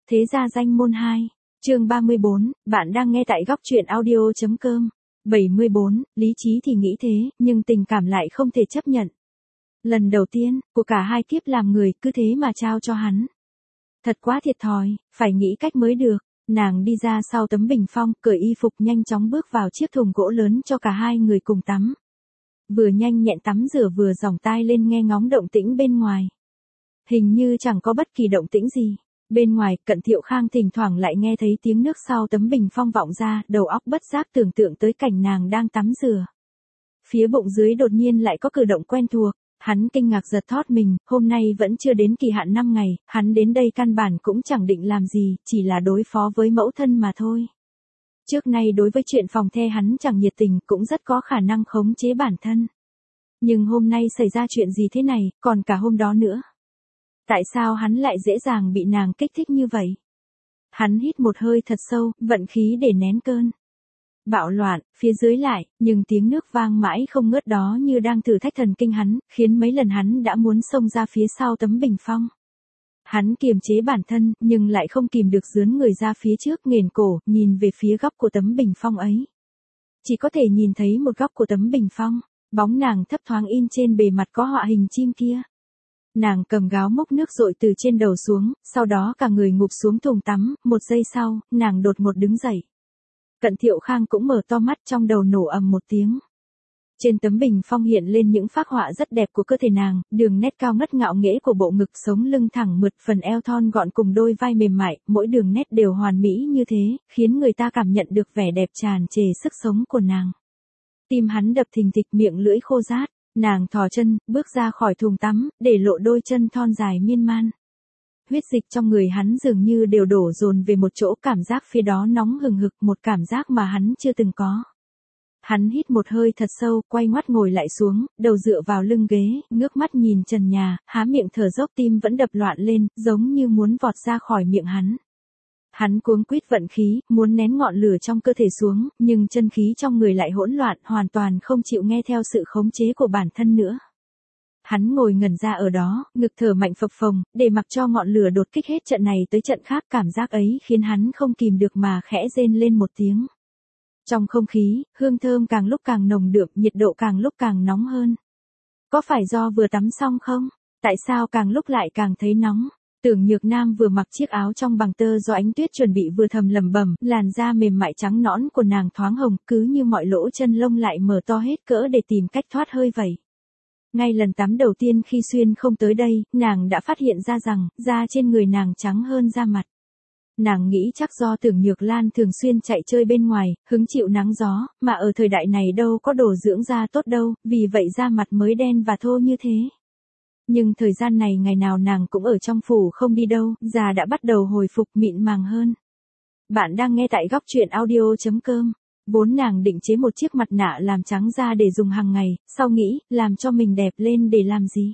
Thế gia danh môn 2, chương 34, bạn đang nghe tại góc truyện audio.com. 74, lý trí thì nghĩ thế, nhưng tình cảm lại không thể chấp nhận. Lần đầu tiên, của cả hai kiếp làm người, cứ thế mà trao cho hắn. Thật quá thiệt thòi, phải nghĩ cách mới được. Nàng đi ra sau tấm bình phong, cởi y phục nhanh chóng bước vào chiếc thùng gỗ lớn cho cả hai người cùng tắm. Vừa nhanh nhẹn tắm rửa vừa dòng tai lên nghe ngóng động tĩnh bên ngoài. Hình như chẳng có bất kỳ động tĩnh gì. Bên ngoài, Cận Thiệu Khang thỉnh thoảng lại nghe thấy tiếng nước sau tấm bình phong vọng ra, đầu óc bất giác tưởng tượng tới cảnh nàng đang tắm rửa. Phía bụng dưới đột nhiên lại có cử động quen thuộc, hắn kinh ngạc giật thót mình, hôm nay vẫn chưa đến kỳ hạn 5 ngày, hắn đến đây căn bản cũng chẳng định làm gì, chỉ là đối phó với mẫu thân mà thôi. Trước nay đối với chuyện phòng the hắn chẳng nhiệt tình, cũng rất có khả năng khống chế bản thân. Nhưng hôm nay xảy ra chuyện gì thế này, còn cả hôm đó nữa. Tại sao hắn lại dễ dàng bị nàng kích thích như vậy? Hắn hít một hơi thật sâu, vận khí để nén cơn bạo loạn, phía dưới lại, nhưng tiếng nước vang mãi không ngớt đó như đang thử thách thần kinh hắn, khiến mấy lần hắn đã muốn xông ra phía sau tấm bình phong. Hắn kiềm chế bản thân, nhưng lại không kìm được dướn người ra phía trước nghển cổ, nhìn về phía góc của tấm bình phong ấy. Chỉ có thể nhìn thấy một góc của tấm bình phong, bóng nàng thấp thoáng in trên bề mặt có họa hình chim kia. Nàng cầm gáo múc nước dội từ trên đầu xuống, sau đó cả người ngụp xuống thùng tắm, một giây sau, nàng đột ngột đứng dậy. Cận Thiệu Khang cũng mở to mắt, trong đầu nổ ầm một tiếng. Trên tấm bình phong hiện lên những phác họa rất đẹp của cơ thể nàng, đường nét cao ngất ngạo nghễ của bộ ngực, sống lưng thẳng mượt, phần eo thon gọn cùng đôi vai mềm mại, mỗi đường nét đều hoàn mỹ như thế, khiến người ta cảm nhận được vẻ đẹp tràn trề sức sống của nàng. Tim hắn đập thình thịch, miệng lưỡi khô rát. Nàng thò chân, bước ra khỏi thùng tắm, để lộ đôi chân thon dài miên man. Huyết dịch trong người hắn dường như đều đổ dồn về một chỗ, cảm giác phía đó nóng hừng hực, một cảm giác mà hắn chưa từng có. Hắn hít một hơi thật sâu, quay ngoắt ngồi lại xuống, đầu dựa vào lưng ghế, ngước mắt nhìn trần nhà, há miệng thở dốc, tim vẫn đập loạn lên, giống như muốn vọt ra khỏi miệng hắn. Hắn cuống quýt vận khí, muốn nén ngọn lửa trong cơ thể xuống, nhưng chân khí trong người lại hỗn loạn, hoàn toàn không chịu nghe theo sự khống chế của bản thân nữa. Hắn ngồi ngẩn ra ở đó, ngực thở mạnh phập phồng, để mặc cho ngọn lửa đột kích hết trận này tới trận khác, cảm giác ấy khiến hắn không kìm được mà khẽ rên lên một tiếng. Trong không khí, hương thơm càng lúc càng nồng đượm, nhiệt độ càng lúc càng nóng hơn. Có phải do vừa tắm xong không? Tại sao càng lúc lại càng thấy nóng? Tưởng Nhược Nam vừa mặc chiếc áo trong bằng tơ do Ánh Tuyết chuẩn bị vừa thầm lẩm bẩm, làn da mềm mại trắng nõn của nàng thoáng hồng, cứ như mọi lỗ chân lông lại mở to hết cỡ để tìm cách thoát hơi vậy. Ngay lần tắm đầu tiên khi Xuyên không tới đây, nàng đã phát hiện ra rằng, da trên người nàng trắng hơn da mặt. Nàng nghĩ chắc do Tưởng Nhược Lan thường xuyên chạy chơi bên ngoài, hứng chịu nắng gió, mà ở thời đại này đâu có đồ dưỡng da tốt đâu, vì vậy da mặt mới đen và thô như thế. Nhưng thời gian này ngày nào nàng cũng ở trong phủ không đi đâu, da đã bắt đầu hồi phục, mịn màng hơn. Bạn đang nghe tại góc truyện audio.com. Vốn nàng định chế một chiếc mặt nạ làm trắng da để dùng hàng ngày, sau nghĩ, làm cho mình đẹp lên để làm gì?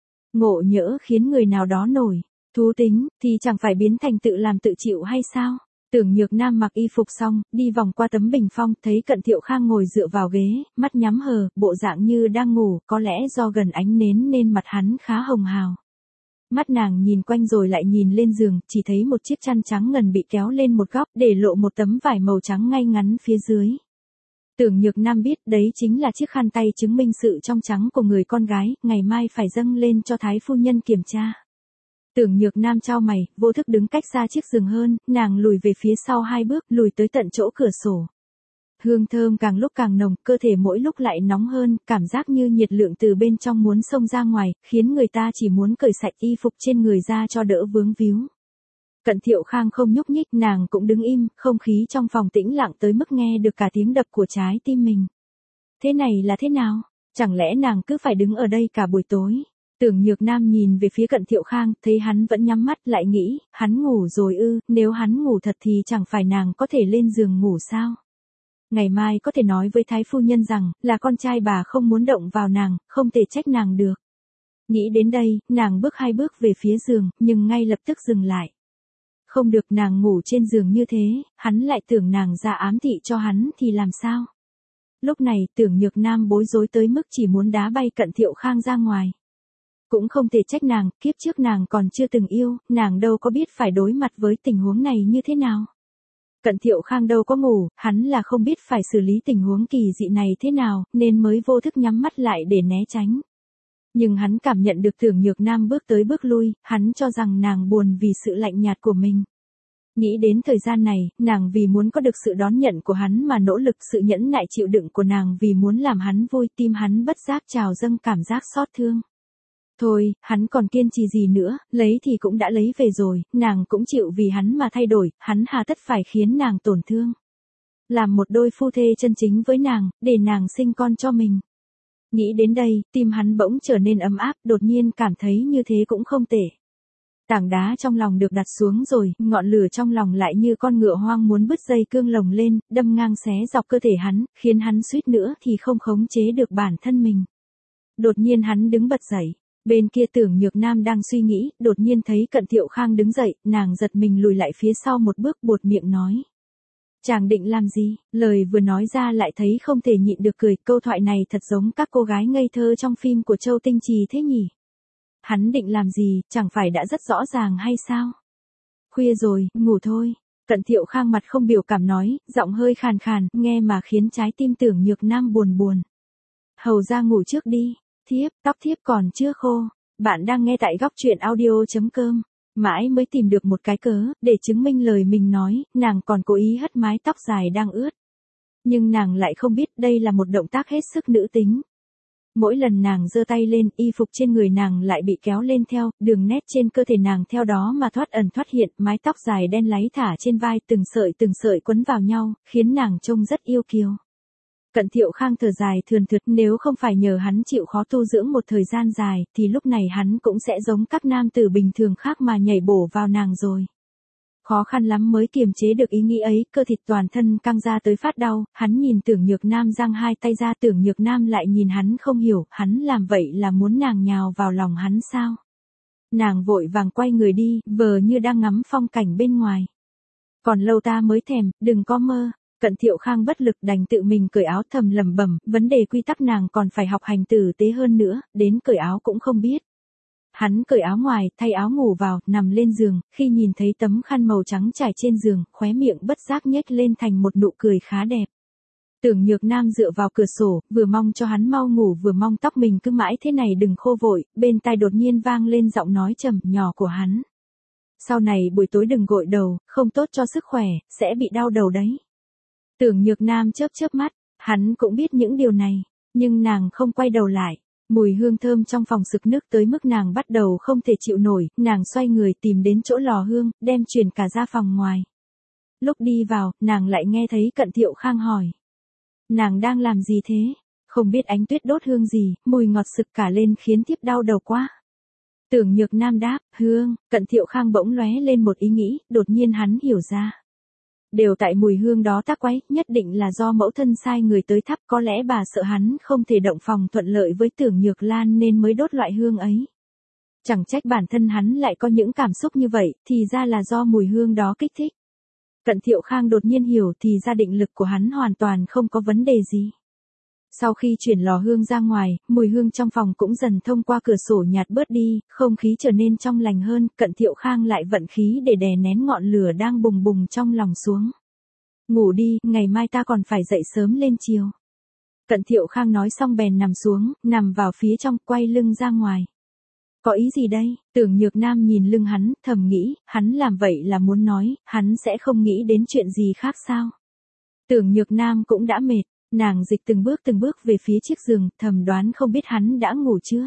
Ngộ nhỡ khiến người nào đó nổi thú tính, thì chẳng phải biến thành tự làm tự chịu hay sao? Tưởng Nhược Nam mặc y phục xong, đi vòng qua tấm bình phong, thấy Cận Thiệu Khang ngồi dựa vào ghế, mắt nhắm hờ, bộ dạng như đang ngủ, có lẽ do gần ánh nến nên mặt hắn khá hồng hào. Mắt nàng nhìn quanh rồi lại nhìn lên giường, chỉ thấy một chiếc chăn trắng ngần bị kéo lên một góc, để lộ một tấm vải màu trắng ngay ngắn phía dưới. Tưởng Nhược Nam biết đấy chính là chiếc khăn tay chứng minh sự trong trắng của người con gái, ngày mai phải dâng lên cho Thái phu nhân kiểm tra. Tưởng Nhược Nam chau mày, vô thức đứng cách xa chiếc giường hơn, nàng lùi về phía sau 2 bước, lùi tới tận chỗ cửa sổ. Hương thơm càng lúc càng nồng, cơ thể mỗi lúc lại nóng hơn, cảm giác như nhiệt lượng từ bên trong muốn xông ra ngoài, khiến người ta chỉ muốn cởi sạch y phục trên người ra cho đỡ vướng víu. Cận Thiệu Khang không nhúc nhích, nàng cũng đứng im, không khí trong phòng tĩnh lặng tới mức nghe được cả tiếng đập của trái tim mình. Thế này là thế nào? Chẳng lẽ nàng cứ phải đứng ở đây cả buổi tối? Tưởng Nhược Nam nhìn về phía Cận Thiệu Khang, thấy hắn vẫn nhắm mắt, lại nghĩ, hắn ngủ rồi ư, nếu hắn ngủ thật thì chẳng phải nàng có thể lên giường ngủ sao? Ngày mai có thể nói với Thái phu nhân rằng, là con trai bà không muốn động vào nàng, không thể trách nàng được. Nghĩ đến đây, nàng bước 2 bước về phía giường, nhưng ngay lập tức dừng lại. Không được, nàng ngủ trên giường như thế, hắn lại tưởng nàng ra ám thị cho hắn thì làm sao? Lúc này, Tưởng Nhược Nam bối rối tới mức chỉ muốn đá bay Cận Thiệu Khang ra ngoài. Cũng không thể trách nàng, kiếp trước nàng còn chưa từng yêu, nàng đâu có biết phải đối mặt với tình huống này như thế nào. Cận Thiệu Khang đâu có ngủ, hắn là không biết phải xử lý tình huống kỳ dị này thế nào, nên mới vô thức nhắm mắt lại để né tránh. Nhưng hắn cảm nhận được Tưởng Nhược Nam bước tới bước lui, hắn cho rằng nàng buồn vì sự lạnh nhạt của mình. Nghĩ đến thời gian này, nàng vì muốn có được sự đón nhận của hắn mà nỗ lực, sự nhẫn nại chịu đựng của nàng vì muốn làm hắn vui, tim hắn bất giác trào dâng cảm giác xót thương. Thôi, hắn còn kiên trì gì nữa, lấy thì cũng đã lấy về rồi, nàng cũng chịu vì hắn mà thay đổi, hắn hà tất phải khiến nàng tổn thương. Làm một đôi phu thê chân chính với nàng, để nàng sinh con cho mình. Nghĩ đến đây, tim hắn bỗng trở nên ấm áp, đột nhiên cảm thấy như thế cũng không tệ. Tảng đá trong lòng được đặt xuống rồi, ngọn lửa trong lòng lại như con ngựa hoang muốn bứt dây cương lồng lên, đâm ngang xé dọc cơ thể hắn, khiến hắn suýt nữa thì không khống chế được bản thân mình. Đột nhiên hắn đứng bật dậy. Bên kia Tưởng Nhược Nam đang suy nghĩ, đột nhiên thấy Cận Thiệu Khang đứng dậy, nàng giật mình lùi lại phía sau một bước, buột miệng nói. Chàng định làm gì? Lời vừa nói ra lại thấy không thể nhịn được cười, câu thoại này thật giống các cô gái ngây thơ trong phim của Châu Tinh Trì thế nhỉ? Hắn định làm gì, chẳng phải đã rất rõ ràng hay sao? Khuya rồi, ngủ thôi. Cận Thiệu Khang mặt không biểu cảm nói, giọng hơi khàn khàn, nghe mà khiến trái tim Tưởng Nhược Nam buồn buồn. Hầu ra ngủ trước đi. Thiếp, tóc thiếp còn chưa khô. Bạn đang nghe tại góc truyện audio.com. Mãi mới tìm được một cái cớ, để chứng minh lời mình nói, nàng còn cố ý hất mái tóc dài đang ướt. Nhưng nàng lại không biết đây là một động tác hết sức nữ tính. Mỗi lần nàng giơ tay lên, y phục trên người nàng lại bị kéo lên theo, đường nét trên cơ thể nàng theo đó mà thoát ẩn thoát hiện, mái tóc dài đen láy thả trên vai, từng sợi quấn vào nhau, khiến nàng trông rất yêu kiều. Cận Thiệu Khang thở dài thườn thượt, nếu không phải nhờ hắn chịu khó tu dưỡng một thời gian dài, thì lúc này hắn cũng sẽ giống các nam tử bình thường khác mà nhảy bổ vào nàng rồi. Khó khăn lắm mới kiềm chế được ý nghĩ ấy, cơ thịt toàn thân căng ra tới phát đau, hắn nhìn Tưởng Nhược Nam giang hai tay ra, Tưởng Nhược Nam lại nhìn hắn không hiểu, hắn làm vậy là muốn nàng nhào vào lòng hắn sao? Nàng vội vàng quay người đi, vờ như đang ngắm phong cảnh bên ngoài. Còn lâu ta mới thèm, đừng có mơ. Cận Thiệu Khang bất lực đành tự mình cởi áo, thầm lẩm bẩm, vấn đề quy tắc nàng còn phải học hành tử tế hơn nữa, đến cởi áo cũng không biết. Hắn cởi áo ngoài, thay áo ngủ vào, nằm lên giường, khi nhìn thấy tấm khăn màu trắng trải trên giường, khóe miệng bất giác nhếch lên thành một nụ cười khá đẹp. Tưởng Nhược Nam dựa vào cửa sổ, vừa mong cho hắn mau ngủ vừa mong tóc mình cứ mãi thế này đừng khô vội, bên tai đột nhiên vang lên giọng nói trầm nhỏ của hắn. Sau này buổi tối đừng gội đầu, không tốt cho sức khỏe, sẽ bị đau đầu đấy. Tưởng Nhược Nam chớp chớp mắt, hắn cũng biết những điều này, nhưng nàng không quay đầu lại. Mùi hương thơm trong phòng sực nức tới mức nàng bắt đầu không thể chịu nổi, nàng xoay người tìm đến chỗ lò hương, đem chuyển cả ra phòng ngoài. Lúc đi vào, nàng lại nghe thấy Cận Thiệu Khang hỏi. Nàng đang làm gì thế? Không biết ánh tuyết đốt hương gì, mùi ngọt sực cả lên khiến thiếp đau đầu quá. Tưởng Nhược Nam đáp, hương, Cận Thiệu Khang bỗng lóe lên một ý nghĩ, đột nhiên hắn hiểu ra. Đều tại mùi hương đó tác quái, nhất định là do mẫu thân sai người tới thắp, có lẽ bà sợ hắn không thể động phòng thuận lợi với Tưởng Nhược Lan nên mới đốt loại hương ấy. Chẳng trách bản thân hắn lại có những cảm xúc như vậy, thì ra là do mùi hương đó kích thích. Cận Thiệu Khang đột nhiên hiểu thì ra định lực của hắn hoàn toàn không có vấn đề gì. Sau khi chuyển lò hương ra ngoài, mùi hương trong phòng cũng dần thông qua cửa sổ nhạt bớt đi, không khí trở nên trong lành hơn, Cận Thiệu Khang lại vận khí để đè nén ngọn lửa đang bùng bùng trong lòng xuống. Ngủ đi, ngày mai ta còn phải dậy sớm lên chiều. Cận Thiệu Khang nói xong bèn nằm xuống, nằm vào phía trong, quay lưng ra ngoài. Có ý gì đây? Tưởng Nhược Nam nhìn lưng hắn, thầm nghĩ, hắn làm vậy là muốn nói, hắn sẽ không nghĩ đến chuyện gì khác sao? Tưởng Nhược Nam cũng đã mệt. Nàng dịch từng bước về phía chiếc giường, thầm đoán không biết hắn đã ngủ chưa.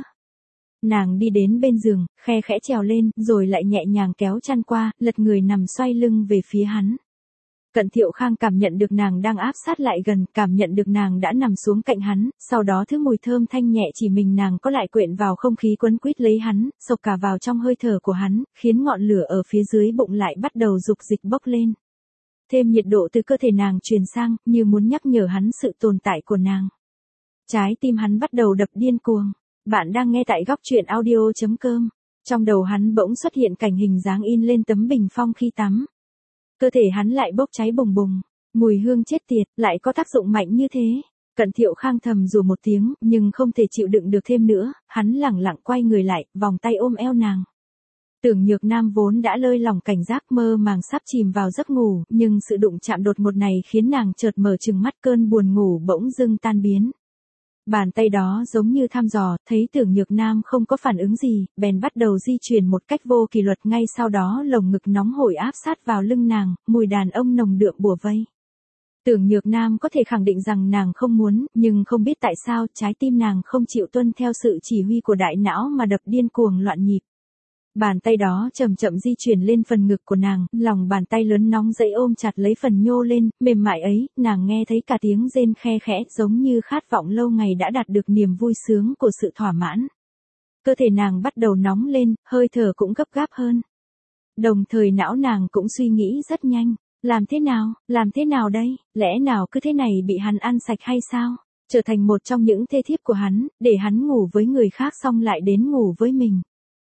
Nàng đi đến bên giường, khe khẽ trèo lên, rồi lại nhẹ nhàng kéo chăn qua, lật người nằm xoay lưng về phía hắn. Cận Thiệu Khang cảm nhận được nàng đang áp sát lại gần, cảm nhận được nàng đã nằm xuống cạnh hắn, sau đó thứ mùi thơm thanh nhẹ chỉ mình nàng có lại quyện vào không khí quấn quýt lấy hắn, sộc cả vào trong hơi thở của hắn, khiến ngọn lửa ở phía dưới bụng lại bắt đầu dục dịch bốc lên. Thêm nhiệt độ từ cơ thể nàng truyền sang, như muốn nhắc nhở hắn sự tồn tại của nàng. Trái tim hắn bắt đầu đập điên cuồng. Bạn đang nghe tại góc truyện audio.com. Trong đầu hắn bỗng xuất hiện cảnh hình dáng in lên tấm bình phong khi tắm. Cơ thể hắn lại bốc cháy bùng bùng. Mùi hương chết tiệt, lại có tác dụng mạnh như thế. Cận Thiệu Khang thầm rủa một tiếng, nhưng không thể chịu đựng được thêm nữa, hắn lẳng lặng quay người lại, vòng tay ôm eo nàng. Tưởng Nhược Nam vốn đã lơi lỏng cảnh giác mơ màng sắp chìm vào giấc ngủ, nhưng sự đụng chạm đột ngột này khiến nàng chợt mở trừng mắt, cơn buồn ngủ bỗng dưng tan biến. Bàn tay đó giống như thăm dò, thấy Tưởng Nhược Nam không có phản ứng gì, bèn bắt đầu di chuyển một cách vô kỷ luật, ngay sau đó lồng ngực nóng hổi áp sát vào lưng nàng, mùi đàn ông nồng đượm bủa vây. Tưởng Nhược Nam có thể khẳng định rằng nàng không muốn, nhưng không biết tại sao trái tim nàng không chịu tuân theo sự chỉ huy của đại não mà đập điên cuồng loạn nhịp. Bàn tay đó chậm chậm di chuyển lên phần ngực của nàng, lòng bàn tay lớn nóng dậy ôm chặt lấy phần nhô lên, mềm mại ấy, nàng nghe thấy cả tiếng rên khe khẽ giống như khát vọng lâu ngày đã đạt được niềm vui sướng của sự thỏa mãn. Cơ thể nàng bắt đầu nóng lên, hơi thở cũng gấp gáp hơn. Đồng thời não nàng cũng suy nghĩ rất nhanh, làm thế nào đây, lẽ nào cứ thế này bị hắn ăn sạch hay sao? Trở thành một trong những thê thiếp của hắn, để hắn ngủ với người khác xong lại đến ngủ với mình.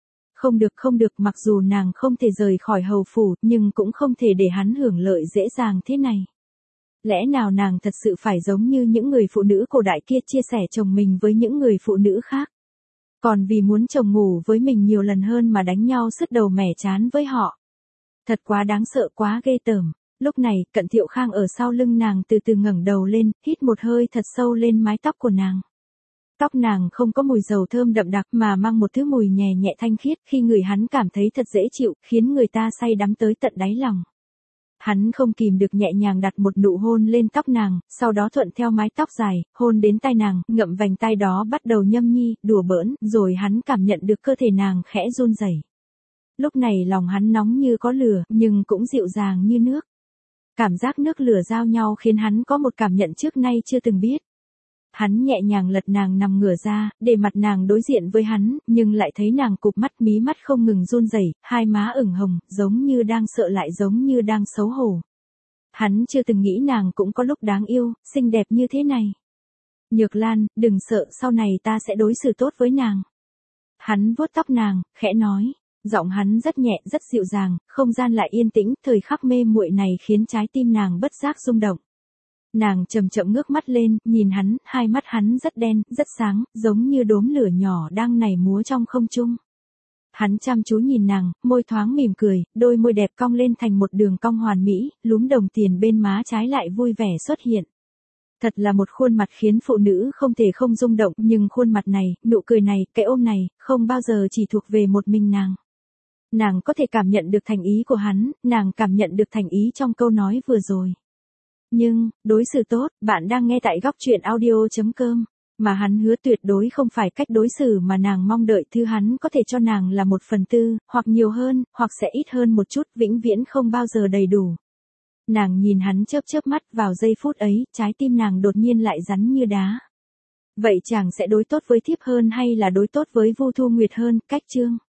Không được, mặc dù nàng không thể rời khỏi hầu phủ, nhưng cũng không thể để hắn hưởng lợi dễ dàng thế này. Lẽ nào nàng thật sự phải giống như những người phụ nữ cổ đại kia chia sẻ chồng mình với những người phụ nữ khác? Còn vì muốn chồng ngủ với mình nhiều lần hơn mà đánh nhau sứt đầu mẻ trán với họ. Thật quá đáng sợ, quá ghê tởm. Lúc này, Cận Thiệu Khang ở sau lưng nàng từ từ ngẩng đầu lên, hít một hơi thật sâu lên mái tóc của nàng. Tóc nàng không có mùi dầu thơm đậm đặc mà mang một thứ mùi nhẹ nhẹ thanh khiết, khi người hắn cảm thấy thật dễ chịu, khiến người ta say đắm tới tận đáy lòng. Hắn không kìm được nhẹ nhàng đặt một nụ hôn lên tóc nàng, sau đó thuận theo mái tóc dài, hôn đến tai nàng, ngậm vành tai đó bắt đầu nhâm nhi, đùa bỡn, rồi hắn cảm nhận được cơ thể nàng khẽ run rẩy. Lúc này lòng hắn nóng như có lửa, nhưng cũng dịu dàng như nước. Cảm giác nước lửa giao nhau khiến hắn có một cảm nhận trước nay chưa từng biết. Hắn nhẹ nhàng lật nàng nằm ngửa ra, để mặt nàng đối diện với hắn, nhưng lại thấy nàng cụp mắt, mí mắt không ngừng run rẩy, hai má ửng hồng, giống như đang sợ lại giống như đang xấu hổ. Hắn chưa từng nghĩ nàng cũng có lúc đáng yêu, xinh đẹp như thế này. Nhược Lan, đừng sợ, sau này ta sẽ đối xử tốt với nàng. Hắn vuốt tóc nàng, khẽ nói. Giọng hắn rất nhẹ, rất dịu dàng, không gian lại yên tĩnh, thời khắc mê muội này khiến trái tim nàng bất giác rung động. Nàng chậm chậm ngước mắt lên, nhìn hắn, hai mắt hắn rất đen, rất sáng, giống như đốm lửa nhỏ đang nảy múa trong không trung. Hắn chăm chú nhìn nàng, môi thoáng mỉm cười, đôi môi đẹp cong lên thành một đường cong hoàn mỹ, lúm đồng tiền bên má trái lại vui vẻ xuất hiện. Thật là một khuôn mặt khiến phụ nữ không thể không rung động, nhưng khuôn mặt này, nụ cười này, cái ôm này, không bao giờ chỉ thuộc về một mình nàng. Nàng có thể cảm nhận được thành ý của hắn, nàng cảm nhận được thành ý trong câu nói vừa rồi. Nhưng, đối xử tốt, bạn đang nghe tại góc truyện audio.com. Mà hắn hứa tuyệt đối không phải cách đối xử mà nàng mong đợi, thứ hắn có thể cho nàng là 1/4, hoặc nhiều hơn, hoặc sẽ ít hơn một chút, vĩnh viễn không bao giờ đầy đủ. Nàng nhìn hắn chớp chớp mắt, vào giây phút ấy, trái tim nàng đột nhiên lại rắn như đá. Vậy chàng sẽ đối tốt với thiếp hơn hay là đối tốt với Vu Thu Nguyệt hơn? Cách chương